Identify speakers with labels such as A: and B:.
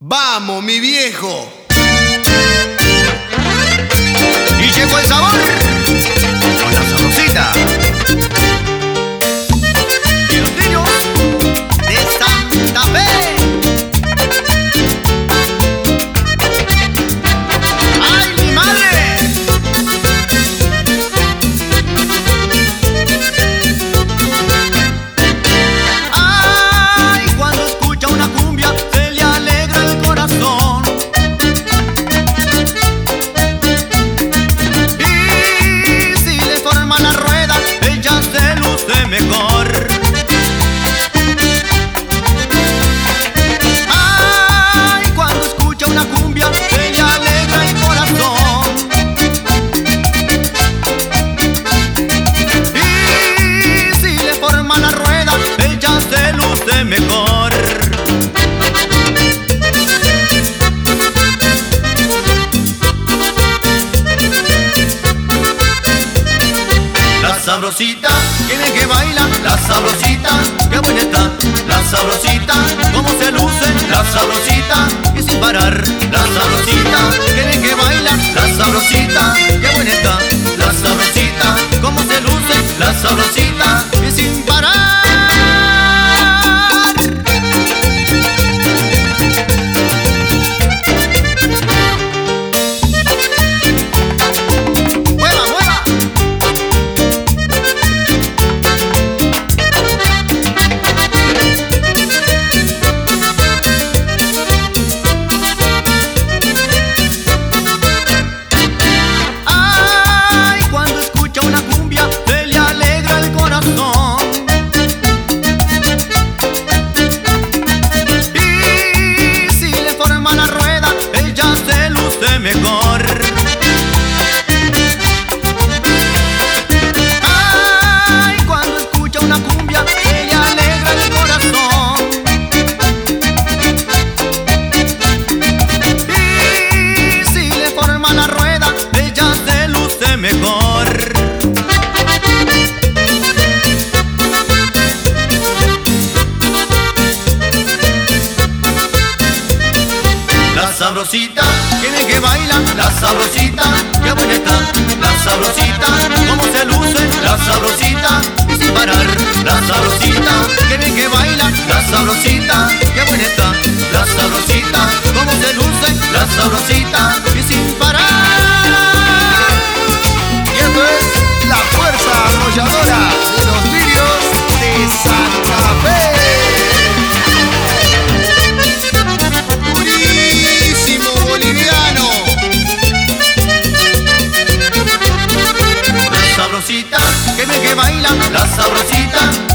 A: ¡Vamos, mi viejo! Y llegó el sabor con la sabrosita. Y los niños de Santa Fe. ¡Ay, mi madre! ¡Ay, cuando escucha una cumbia se le alegra el corazón! Y si le forma la rueda, ella se luce mejor. ¡Ay, cuando escucha una cumbia se le alegra el corazón! Y si le forma la rueda, ella se luce mejor. La sabrosita, que bien que baila, la sabrosita, qué buena está, la sabrosita, cómo se luce, la sabrosita, y sin parar, la sabrosita, que bien que baila, la sabrosita, qué buena está, la sabrosita, cómo se luce, la sabrosita, y sin parar. ¡Mueva, mueva! Ay, cuando escucha una cumbia se le alegra el corazón. Y si le forma la rueda, ella se luce mejor. Ay, cuando escucha una cumbia se le alegra el corazón. Y si le forma la rueda, ella se luce mejor. La sabrosita, que bien que baila, la sabrosita, qué buena está, la sabrosita, cómo se luce, la sabrosita, y sin parar, la sabrosita, que bien que baila, la sabrosita, qué buena está, la sabrosita, cómo se luce, la sabrosita, y sin parar. Y esto es la fuerza arrolladora de los niños de Santa Fe. Purísimo boliviano. La sabrosita, que bien que baila, la sabrosita,